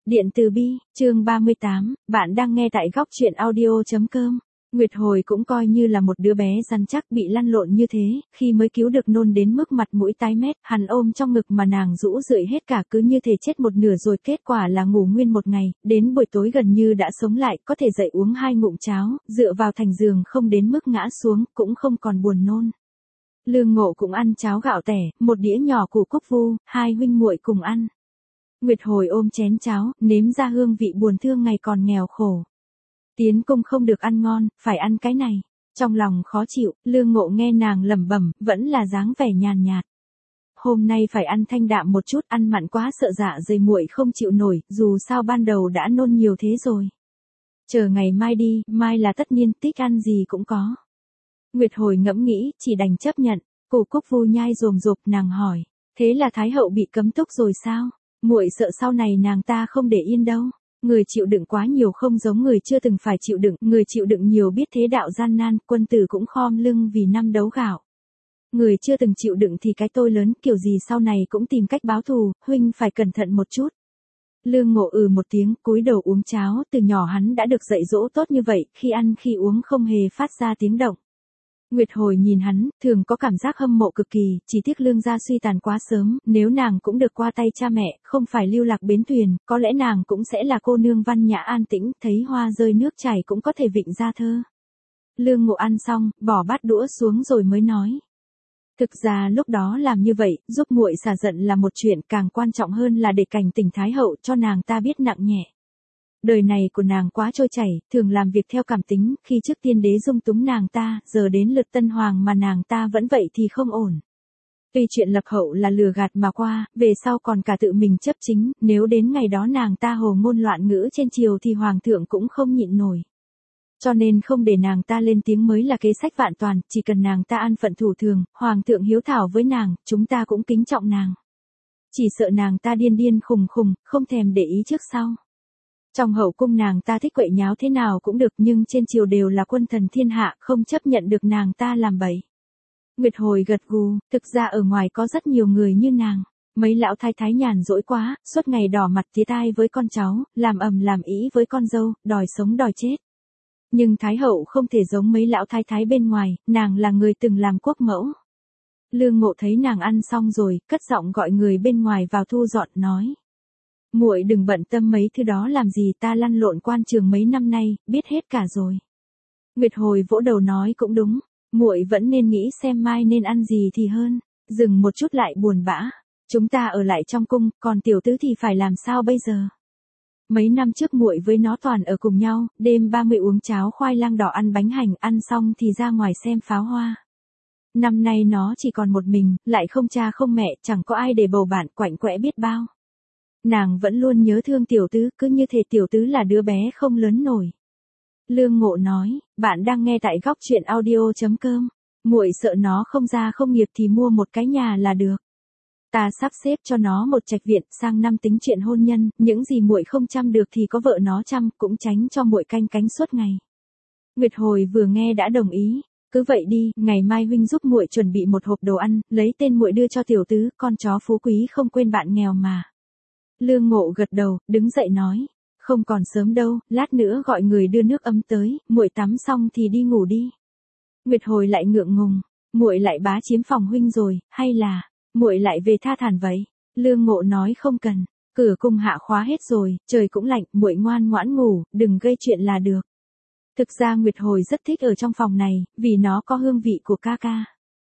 Điện từ Bi, chương 38, bạn đang nghe tại góc truyện audio.com. Nguyệt Hồi cũng coi như là một đứa bé rắn chắc bị lăn lộn như thế, khi mới cứu được nôn đến mức mặt mũi tái mét, hắn ôm trong ngực mà nàng rũ rượi hết cả cứ như thể chết một nửa rồi kết quả là ngủ nguyên một ngày, đến buổi tối gần như đã sống lại, có thể dậy uống 2 ngụm cháo, dựa vào thành giường không đến mức ngã xuống, cũng không còn buồn nôn. Lương Ngộ cũng ăn cháo gạo tẻ, một đĩa nhỏ củ cúc vu, hai huynh muội cùng ăn. Nguyệt Hồi ôm chén cháo, nếm ra hương vị buồn thương ngày còn nghèo khổ. Tiến cung không được ăn ngon, phải ăn cái này. Trong lòng khó chịu, Lương Ngộ nghe nàng lẩm bẩm, vẫn là dáng vẻ nhàn nhạt. Hôm nay phải ăn thanh đạm một chút, ăn mặn quá sợ dạ dày muội không chịu nổi, dù sao ban đầu đã nôn nhiều thế rồi. Chờ ngày mai đi, mai là tất nhiên, thích ăn gì cũng có. Nguyệt Hồi ngẫm nghĩ, chỉ đành chấp nhận. Củ cúc vu nhai rồm rộp, nàng hỏi, thế là Thái hậu bị cấm túc rồi sao? Muội sợ sau này nàng ta không để yên đâu. Người chịu đựng quá nhiều không giống người chưa từng phải chịu đựng, người chịu đựng nhiều biết thế đạo gian nan, quân tử cũng khom lưng vì năm đấu gạo. Người chưa từng chịu đựng thì cái tôi lớn, kiểu gì sau này cũng tìm cách báo thù, huynh phải cẩn thận một chút. Lương Ngộ một tiếng, cúi đầu uống cháo, từ nhỏ hắn đã được dạy dỗ tốt như vậy, khi ăn khi uống không hề phát ra tiếng động. Nguyệt Hồi nhìn hắn, thường có cảm giác hâm mộ cực kỳ, chỉ tiếc Lương gia suy tàn quá sớm, nếu nàng cũng được qua tay cha mẹ, không phải lưu lạc bến thuyền, có lẽ nàng cũng sẽ là cô nương văn nhã an tĩnh, thấy hoa rơi nước chảy cũng có thể vịnh ra thơ. Lương Ngộ ăn xong, bỏ bát đũa xuống rồi mới nói. Thực ra lúc đó làm như vậy, giúp muội xả giận là một chuyện, càng quan trọng hơn là để cảnh tỉnh Thái hậu cho nàng ta biết nặng nhẹ. Đời này của nàng quá trôi chảy, thường làm việc theo cảm tính, khi trước tiên đế dung túng nàng ta, giờ đến lượt tân hoàng mà nàng ta vẫn vậy thì không ổn. Tuy chuyện lập hậu là lừa gạt mà qua, về sau còn cả tự mình chấp chính, nếu đến ngày đó nàng ta hồ ngôn loạn ngữ trên triều thì hoàng thượng cũng không nhịn nổi. Cho nên không để nàng ta lên tiếng mới là kế sách vạn toàn, chỉ cần nàng ta an phận thủ thường, hoàng thượng hiếu thảo với nàng, chúng ta cũng kính trọng nàng. Chỉ sợ nàng ta điên điên khùng khùng, không thèm để ý trước sau. Trong hậu cung nàng ta thích quậy nháo thế nào cũng được, nhưng trên triều đều là quân thần thiên hạ, không chấp nhận được nàng ta làm bậy. Nguyệt Hồi gật gù, thực ra ở ngoài có rất nhiều người như nàng. Mấy lão thái thái nhàn rỗi quá, suốt ngày đỏ mặt tía tai với con cháu, làm ầm làm ĩ với con dâu, đòi sống đòi chết. Nhưng Thái hậu không thể giống mấy lão thái thái bên ngoài, nàng là người từng làm quốc mẫu. Lương Ngộ thấy nàng ăn xong rồi, cất giọng gọi người bên ngoài vào thu dọn, nói. Muội đừng bận tâm mấy thứ đó làm gì, ta lăn lộn quan trường mấy năm nay, biết hết cả rồi. Nguyệt Hồi vỗ đầu nói cũng đúng, muội vẫn nên nghĩ xem mai nên ăn gì thì hơn. Dừng một chút lại buồn bã, chúng ta ở lại trong cung, còn tiểu tứ thì phải làm sao bây giờ? Mấy năm trước muội với nó toàn ở cùng nhau, đêm 30 uống cháo khoai lang đỏ ăn bánh hành, ăn xong thì ra ngoài xem pháo hoa. Năm nay nó chỉ còn một mình, lại không cha không mẹ, chẳng có ai để bầu bạn, quạnh quẽ biết bao. Nàng vẫn luôn nhớ thương tiểu tứ, cứ như thể tiểu tứ là đứa bé không lớn nổi. Lương Ngộ nói, bạn đang nghe tại góc truyện audio.com. Muội sợ nó không ra không nghiệp thì mua một cái nhà là được. Ta sắp xếp cho nó một trạch viện, sang năm tính chuyện hôn nhân, những gì muội không chăm được thì có vợ nó chăm, cũng tránh cho muội canh cánh suốt ngày. Nguyệt Hồi vừa nghe đã đồng ý, cứ vậy đi, ngày mai huynh giúp muội chuẩn bị một hộp đồ ăn, lấy tên muội đưa cho tiểu tứ, con chó phú quý không quên bạn nghèo mà. Lương Ngộ gật đầu, đứng dậy nói, không còn sớm đâu, lát nữa gọi người đưa nước ấm tới, muội tắm xong thì đi ngủ đi. Nguyệt Hồi lại ngượng ngùng, muội lại bá chiếm phòng huynh rồi, hay là muội lại về tha thản vậy? Lương Ngộ nói không cần, cửa cung hạ khóa hết rồi, trời cũng lạnh, muội ngoan ngoãn ngủ, đừng gây chuyện là được. Thực ra Nguyệt Hồi rất thích ở trong phòng này, vì nó có hương vị của ca ca.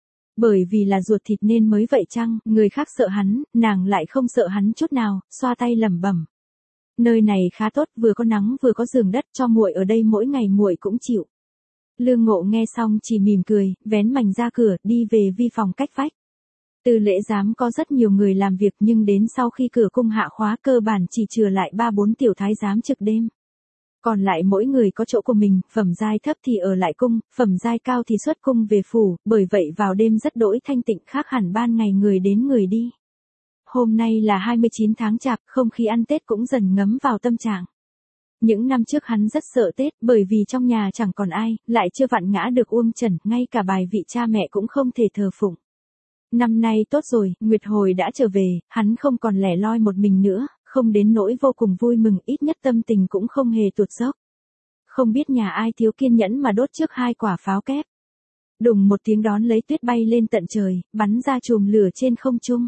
Bởi vì là ruột thịt nên mới vậy chăng, người khác sợ hắn, nàng lại không sợ hắn chút nào, xoa tay lẩm bẩm. Nơi này khá tốt, vừa có nắng vừa có giường đất, cho muội ở đây mỗi ngày muội cũng chịu. Lương Ngộ nghe xong chỉ mỉm cười, vén mành ra cửa, đi về vi phòng cách vách. Từ lễ giám có rất nhiều người làm việc, nhưng đến sau khi cửa cung hạ khóa cơ bản chỉ chừa lại 3-4 tiểu thái giám trực đêm. Còn lại mỗi người có chỗ của mình, phẩm giai thấp thì ở lại cung, phẩm giai cao thì xuất cung về phủ, bởi vậy vào đêm rất đỗi thanh tịnh, khác hẳn ban ngày người đến người đi. Hôm nay là 29 tháng Chạp, không khí ăn Tết cũng dần ngấm vào tâm trạng. Những năm trước hắn rất sợ Tết, bởi vì trong nhà chẳng còn ai, lại chưa vặn ngã được Uông Trần, ngay cả bài vị cha mẹ cũng không thể thờ phụng. Năm nay tốt rồi, Nguyệt Hồi đã trở về, hắn không còn lẻ loi một mình nữa, không đến nỗi vô cùng vui mừng, ít nhất tâm tình cũng không hề tụt dốc. Không biết nhà ai thiếu kiên nhẫn mà đốt trước 2 quả pháo kép. Đùng một tiếng đón lấy tuyết bay lên tận trời, bắn ra chùm lửa trên không trung.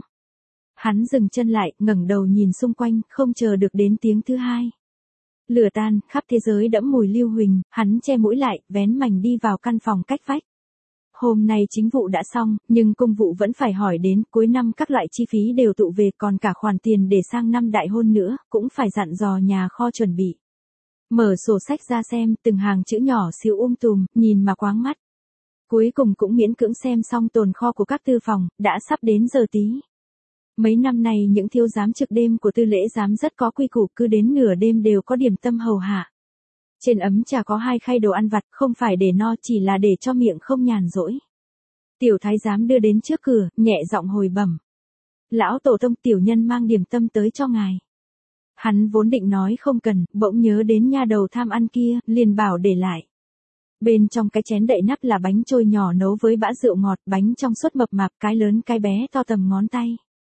Hắn dừng chân lại, ngẩng đầu nhìn xung quanh, không chờ được đến tiếng thứ hai. Lửa tan, khắp thế giới đẫm mùi lưu huỳnh, hắn che mũi lại, vén mành đi vào căn phòng cách vách. Hôm nay chính vụ đã xong, nhưng công vụ vẫn phải hỏi đến, cuối năm các loại chi phí đều tụ về, còn cả khoản tiền để sang năm đại hôn nữa, cũng phải dặn dò nhà kho chuẩn bị. Mở sổ sách ra xem, từng hàng chữ nhỏ xíu tùm, nhìn mà quáng mắt. Cuối cùng cũng miễn cưỡng xem xong tồn kho của các tư phòng, đã sắp đến giờ tí. Mấy năm nay những thiếu giám trực đêm của tư lễ giám rất có quy củ, cứ đến nửa đêm đều có điểm tâm hầu hạ. Trên ấm trà có 2 khay đồ ăn vặt, không phải để no, chỉ là để cho miệng không nhàn rỗi. Tiểu thái giám đưa đến trước cửa, nhẹ giọng hồi bẩm. Lão tổ tông, tiểu nhân mang điểm tâm tới cho ngài. Hắn vốn định nói không cần, bỗng nhớ đến nha đầu tham ăn kia, liền bảo để lại. Bên trong cái chén đậy nắp là bánh trôi nhỏ nấu với bã rượu ngọt, bánh trong suốt mập mạp, cái lớn cái bé to tầm ngón tay.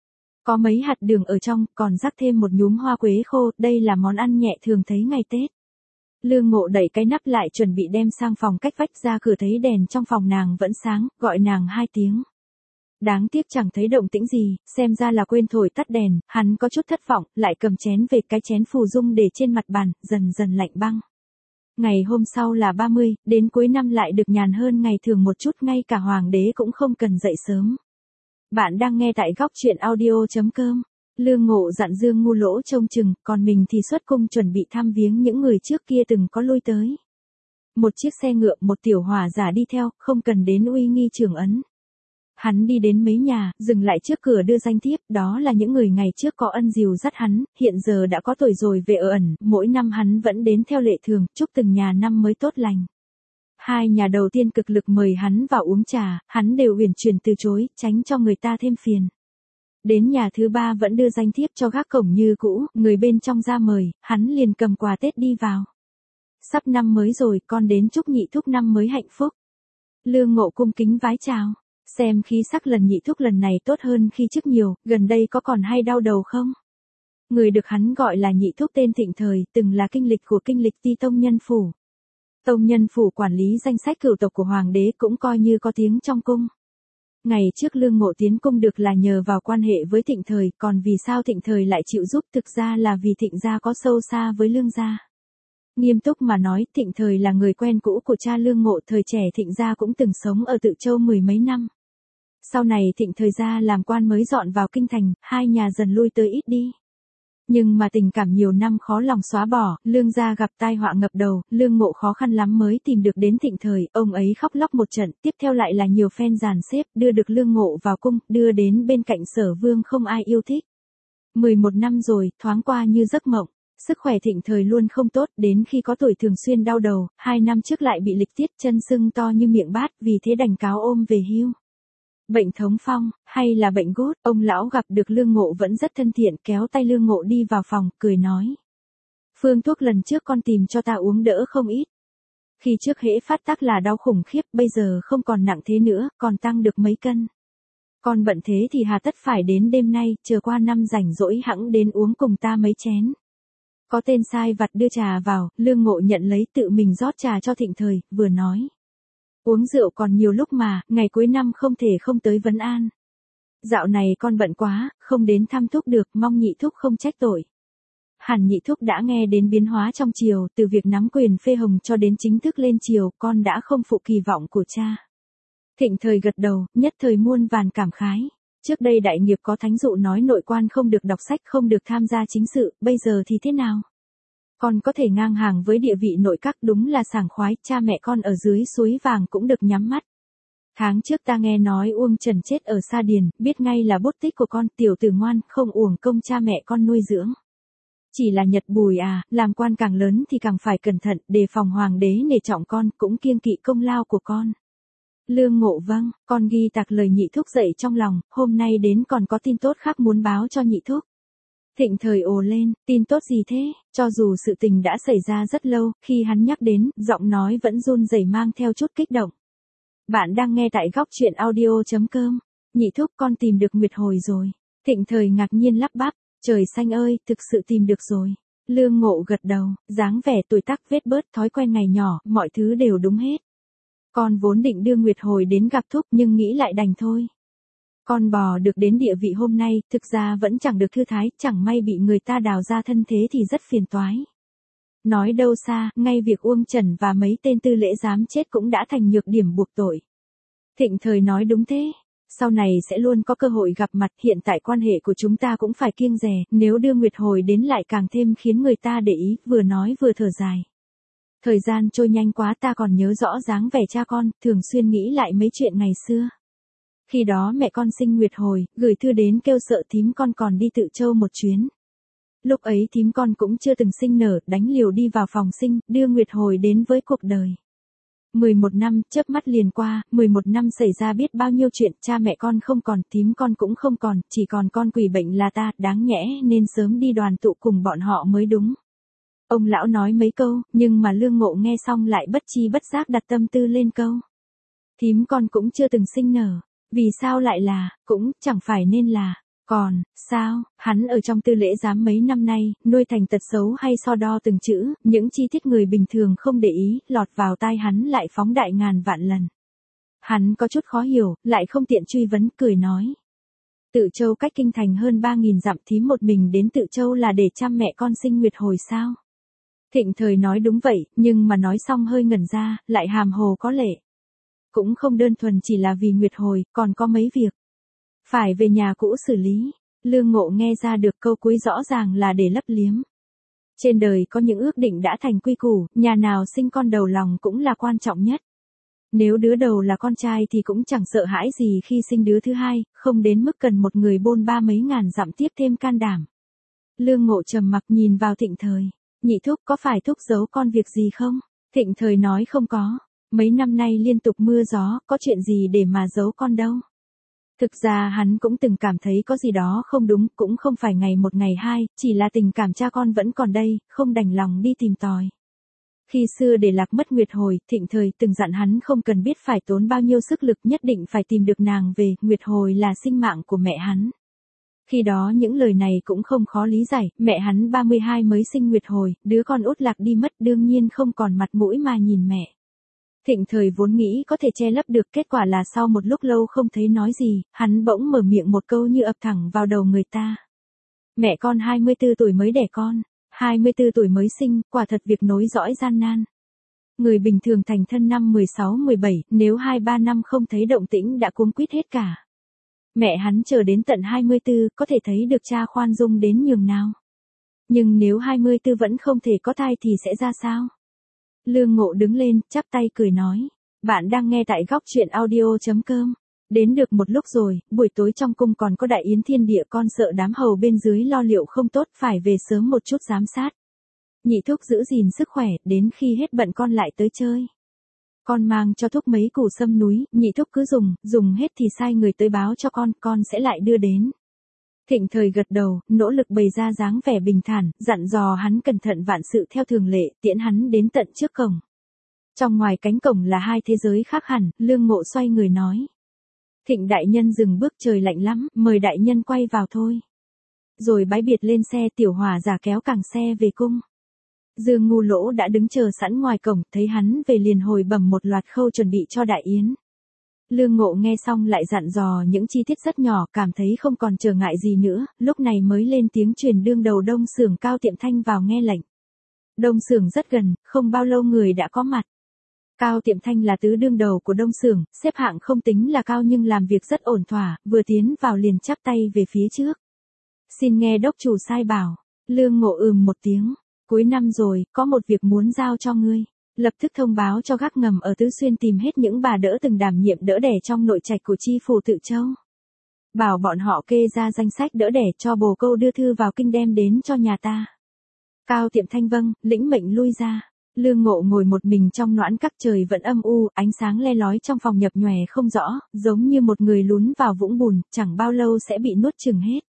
Có mấy hạt đường ở trong, còn rắc thêm một nhúm hoa quế khô, đây là món ăn nhẹ thường thấy ngày Tết. Lương Ngộ đẩy cái nắp lại chuẩn bị đem sang phòng cách vách, ra cửa thấy đèn trong phòng nàng vẫn sáng, gọi nàng 2 tiếng. Đáng tiếc chẳng thấy động tĩnh gì, xem ra là quên thổi tắt đèn, hắn có chút thất vọng, lại cầm chén về, cái chén phù dung để trên mặt bàn, dần dần lạnh băng. Ngày hôm sau là 30, đến cuối năm lại được nhàn hơn ngày thường một chút, ngay cả hoàng đế cũng không cần dậy sớm. Bạn đang nghe tại góc truyện audio.com. Lương Ngộ dặn Dương Ngu Lỗ trông chừng, còn mình thì xuất cung chuẩn bị thăm viếng những người trước kia từng có lui tới. Một chiếc xe ngựa, một tiểu hỏa giả đi theo, không cần đến uy nghi trưởng ấn. Hắn đi đến mấy nhà, dừng lại trước cửa đưa danh thiếp, đó là những người ngày trước có ân dìu dắt hắn, hiện giờ đã có tuổi rồi về ở ẩn, mỗi năm hắn vẫn đến theo lệ thường, chúc từng nhà năm mới tốt lành. 2 nhà đầu tiên cực lực mời hắn vào uống trà, hắn đều uyển chuyển từ chối, tránh cho người ta thêm phiền. Đến nhà thứ 3 vẫn đưa danh thiếp cho gác cổng như cũ, người bên trong ra mời, hắn liền cầm quà Tết đi vào. Sắp năm mới rồi, con đến chúc nhị thúc năm mới hạnh phúc. Lương Ngộ cung kính vái chào, xem khí sắc lần nhị thúc lần này tốt hơn khi trước nhiều, gần đây có còn hay đau đầu không? Người được hắn gọi là nhị thúc tên Thịnh Thời, từng là kinh lịch của kinh lịch Ti Tông Nhân Phủ. Tông Nhân Phủ quản lý danh sách cửu tộc của hoàng đế, cũng coi như có tiếng trong cung. Ngày trước Lương Ngộ tiến cung được là nhờ vào quan hệ với Thịnh Thời, còn vì sao Thịnh Thời lại chịu giúp, thực ra là vì Thịnh gia có sâu xa với Lương gia. Nghiêm túc mà nói, Thịnh Thời là người quen cũ của cha Lương Ngộ, thời trẻ Thịnh gia cũng từng sống ở Tự Châu 10 mấy năm. Sau này Thịnh Thời gia làm quan mới dọn vào kinh thành, 2 nhà dần lui tới ít đi. Nhưng mà tình cảm nhiều năm khó lòng xóa bỏ, Lương gia gặp tai họa ngập đầu, Lương Ngộ khó khăn lắm mới tìm được đến Thịnh Thời, ông ấy khóc lóc một trận, tiếp theo lại là nhiều phen dàn xếp, đưa được Lương Ngộ vào cung, đưa đến bên cạnh Sở Vương không ai yêu thích. 11 năm rồi, thoáng qua như giấc mộng. Sức khỏe Thịnh Thời luôn không tốt, đến khi có tuổi thường xuyên đau đầu, 2 năm trước lại bị lịch tiết, chân sưng to như miệng bát, vì thế đành cáo ôm về hưu. Bệnh thống phong, hay là bệnh gút, ông lão gặp được Lương Ngộ vẫn rất thân thiện, kéo tay Lương Ngộ đi vào phòng, cười nói. Phương thuốc lần trước con tìm cho ta uống đỡ không ít. Khi trước hễ phát tác là đau khủng khiếp, bây giờ không còn nặng thế nữa, còn tăng được mấy cân. Con bận thế thì hà tất phải đến đêm nay, chờ qua năm rảnh rỗi hẵng đến uống cùng ta mấy chén. Có tên sai vặt đưa trà vào, Lương Ngộ nhận lấy tự mình rót trà cho Thịnh Thời, vừa nói. Uống rượu còn nhiều lúc mà, ngày cuối năm không thể không tới vấn an. Dạo này con bận quá, không đến thăm thúc được, mong nhị thúc không trách tội. Hẳn nhị thúc đã nghe đến biến hóa trong triều, từ việc nắm quyền phê hồng cho đến chính thức lên triều, con đã không phụ kỳ vọng của cha. Thịnh Thời gật đầu, nhất thời muôn vàn cảm khái. Trước đây đại nghiệp có thánh dụ nói nội quan không được đọc sách, không được tham gia chính sự, bây giờ thì thế nào? Con có thể ngang hàng với địa vị nội các, đúng là sảng khoái, cha mẹ con ở dưới suối vàng cũng được nhắm mắt. Tháng trước ta nghe nói Uông Trần chết ở Sa Điền, biết ngay là bút tích của con, tiểu tử ngoan, không uổng công cha mẹ con nuôi dưỡng. Chỉ là Nhật Bùi à, làm quan càng lớn thì càng phải cẩn thận, đề phòng hoàng đế nể trọng con, cũng kiêng kỵ công lao của con. Lương Ngộ vâng, con ghi tạc lời nhị thúc dậy trong lòng, hôm nay đến còn có tin tốt khác muốn báo cho nhị thúc. Thịnh Thời ồ lên, tin tốt gì thế, cho dù sự tình đã xảy ra rất lâu, khi hắn nhắc đến, giọng nói vẫn run rẩy mang theo chút kích động. Bạn đang nghe tại góc truyện audio.com, nhị thúc con tìm được Nguyệt Hồi rồi. Thịnh Thời ngạc nhiên lắp bắp, Trời xanh ơi, thực sự tìm được rồi. Lương Ngộ gật đầu, dáng vẻ tuổi tác vết bớt thói quen ngày nhỏ, mọi thứ đều đúng hết. Con vốn định đưa Nguyệt Hồi đến gặp thúc nhưng nghĩ lại đành thôi. Con bò được đến địa vị hôm nay, thực ra vẫn chẳng được thư thái, chẳng may bị người ta đào ra thân thế thì rất phiền toái. Nói đâu xa, ngay việc Uông Trần và mấy tên tư lễ dám chết cũng đã thành nhược điểm buộc tội. Thịnh Thời nói đúng thế. Sau này sẽ luôn có cơ hội gặp mặt, hiện tại quan hệ của chúng ta cũng phải kiêng dè, nếu đưa Nguyệt Hồi đến lại càng thêm khiến người ta để ý, vừa nói vừa thở dài. Thời gian trôi nhanh quá, ta còn nhớ rõ dáng vẻ cha con, thường xuyên nghĩ lại mấy chuyện ngày xưa. Khi đó mẹ con sinh Nguyệt Hồi, gửi thư đến kêu sợ thím con còn đi Tự Châu một chuyến. Lúc ấy thím con cũng chưa từng sinh nở, đánh liều đi vào phòng sinh, đưa Nguyệt Hồi đến với cuộc đời. 11 năm, chớp mắt liền qua, 11 năm xảy ra biết bao nhiêu chuyện, cha mẹ con không còn, thím con cũng không còn, chỉ còn con quỷ bệnh là ta, đáng nhẽ nên sớm đi đoàn tụ cùng bọn họ mới đúng. Ông lão nói mấy câu, nhưng mà Lương Ngộ nghe xong lại bất chi bất giác đặt tâm tư lên câu. Thím con cũng chưa từng sinh nở, vì sao lại là, cũng chẳng phải nên là. Còn, sao, hắn ở trong tư lễ giám mấy năm nay, nuôi thành tật xấu hay so đo từng chữ, những chi tiết người bình thường không để ý, lọt vào tai hắn lại phóng đại ngàn vạn lần. Hắn có chút khó hiểu, lại không tiện truy vấn, cười nói. Tự Châu cách kinh thành hơn 3.000 dặm, thím một mình đến Tự Châu là để chăm mẹ con sinh Nguyệt Hồi sao? Thịnh Thời nói đúng vậy, nhưng mà nói xong hơi ngẩn ra, lại hàm hồ có lệ. Cũng không đơn thuần chỉ là vì Nguyệt Hồi, còn có mấy việc. Phải về nhà cũ xử lý. Lương Ngộ nghe ra được câu cuối rõ ràng là để lấp liếm. Trên đời có những ước định đã thành quy củ, nhà nào sinh con đầu lòng cũng là quan trọng nhất. Nếu đứa đầu là con trai thì cũng chẳng sợ hãi gì khi sinh đứa thứ hai, không đến mức cần một người bôn ba mấy ngàn dặm tiếp thêm can đảm. Lương Ngộ trầm mặc nhìn vào Thịnh Thời. Nhị thúc có phải thúc giấu con việc gì không? Thịnh Thời nói không có. Mấy năm nay liên tục mưa gió, có chuyện gì để mà giấu con đâu. Thực ra hắn cũng từng cảm thấy có gì đó không đúng, cũng không phải ngày một ngày hai, chỉ là tình cảm cha con vẫn còn đây, không đành lòng đi tìm tòi. Khi xưa để lạc mất Nguyệt Hồi, Thịnh Thời từng dặn hắn không cần biết phải tốn bao nhiêu sức lực, nhất định phải tìm được nàng về, Nguyệt Hồi là sinh mạng của mẹ hắn. Khi đó những lời này cũng không khó lý giải, mẹ hắn 32 mới sinh Nguyệt Hồi, đứa con út lạc đi mất đương nhiên không còn mặt mũi mà nhìn mẹ. Thịnh Thời vốn nghĩ có thể che lấp được, kết quả là sau một lúc lâu không thấy nói gì, hắn bỗng mở miệng một câu như ập thẳng vào đầu người ta. Mẹ con 24 tuổi mới đẻ con, 24 tuổi mới sinh, quả thật việc nối dõi gian nan. Người bình thường thành thân năm 16-17, nếu 2-3 năm không thấy động tĩnh đã cuống quýt hết cả. Mẹ hắn chờ đến tận 24, có thể thấy được cha khoan dung đến nhường nào. Nhưng nếu 24 vẫn không thể có thai thì sẽ ra sao? Lương Ngộ đứng lên, chắp tay cười nói. Bạn đang nghe tại góc truyện audio.com. Đến được một lúc rồi, buổi tối trong cung còn có đại yến thiên địa, con sợ đám hầu bên dưới lo liệu không tốt, phải về sớm một chút giám sát. Nhị thúc giữ gìn sức khỏe, đến khi hết bận con lại tới chơi. Con mang cho thúc mấy củ sâm núi, nhị thúc cứ dùng hết thì sai người tới báo cho con sẽ lại đưa đến. Thịnh Thời gật đầu, nỗ lực bày ra dáng vẻ bình thản, dặn dò hắn cẩn thận vạn sự theo thường lệ, tiễn hắn đến tận trước cổng. Trong ngoài cánh cổng là hai thế giới khác hẳn, Lương Ngộ xoay người nói. Thịnh đại nhân dừng bước, trời lạnh lắm, mời đại nhân quay vào thôi. Rồi bái biệt lên xe, Tiểu Hòa giả kéo cẳng xe về cung. Dương Ngu Lỗ đã đứng chờ sẵn ngoài cổng, thấy hắn về liền hồi bẩm một loạt khâu chuẩn bị cho đại yến. Lương Ngộ nghe xong lại dặn dò những chi tiết rất nhỏ, cảm thấy không còn trở ngại gì nữa, lúc này mới lên tiếng truyền đương đầu Đông Xưởng Cao Tiệm Thanh vào nghe lệnh. Đông Xưởng rất gần, không bao lâu người đã có mặt. Cao Tiệm Thanh là tứ đương đầu của Đông Xưởng, xếp hạng không tính là cao nhưng làm việc rất ổn thỏa, vừa tiến vào liền chắp tay về phía trước. Xin nghe đốc chủ sai bảo. Lương Ngộ một tiếng. Cuối năm rồi, có một việc muốn giao cho ngươi. Lập tức thông báo cho gác ngầm ở Tứ Xuyên tìm hết những bà đỡ từng đảm nhiệm đỡ đẻ trong nội trạch của chi phủ Tự Châu. Bảo bọn họ kê ra danh sách đỡ đẻ cho bồ câu đưa thư vào kinh đem đến cho nhà ta. Cao Tiệm Thanh vâng, lĩnh mệnh lui ra. Lương Ngộ ngồi một mình trong noãn các, trời vẫn âm u, ánh sáng le lói trong phòng nhập nhòe không rõ, giống như một người lún vào vũng bùn, chẳng bao lâu sẽ bị nuốt chửng hết.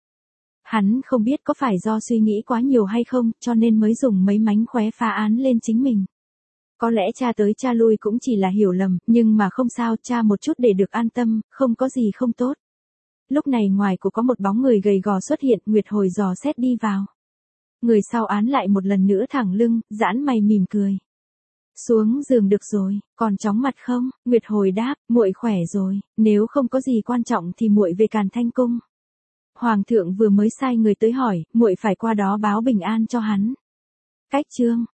Hắn không biết có phải do suy nghĩ quá nhiều hay không, cho nên mới dùng mấy mánh khóe phá án lên chính mình. Có lẽ cha tới cha lui cũng chỉ là hiểu lầm, nhưng mà không sao, cha một chút để được an tâm, không có gì không tốt. lúc này ngoài của có một bóng người gầy gò xuất hiện, Nguyệt Hồi dò xét đi vào. Người sau án lại một lần nữa thẳng lưng, giãn mày mỉm cười. Xuống giường được rồi, còn chóng mặt không? Nguyệt Hồi đáp, muội khỏe rồi, nếu không có gì quan trọng thì muội về Càn Thanh cung. Hoàng thượng vừa mới sai người tới hỏi, muội phải qua đó báo bình an cho hắn. Cách chương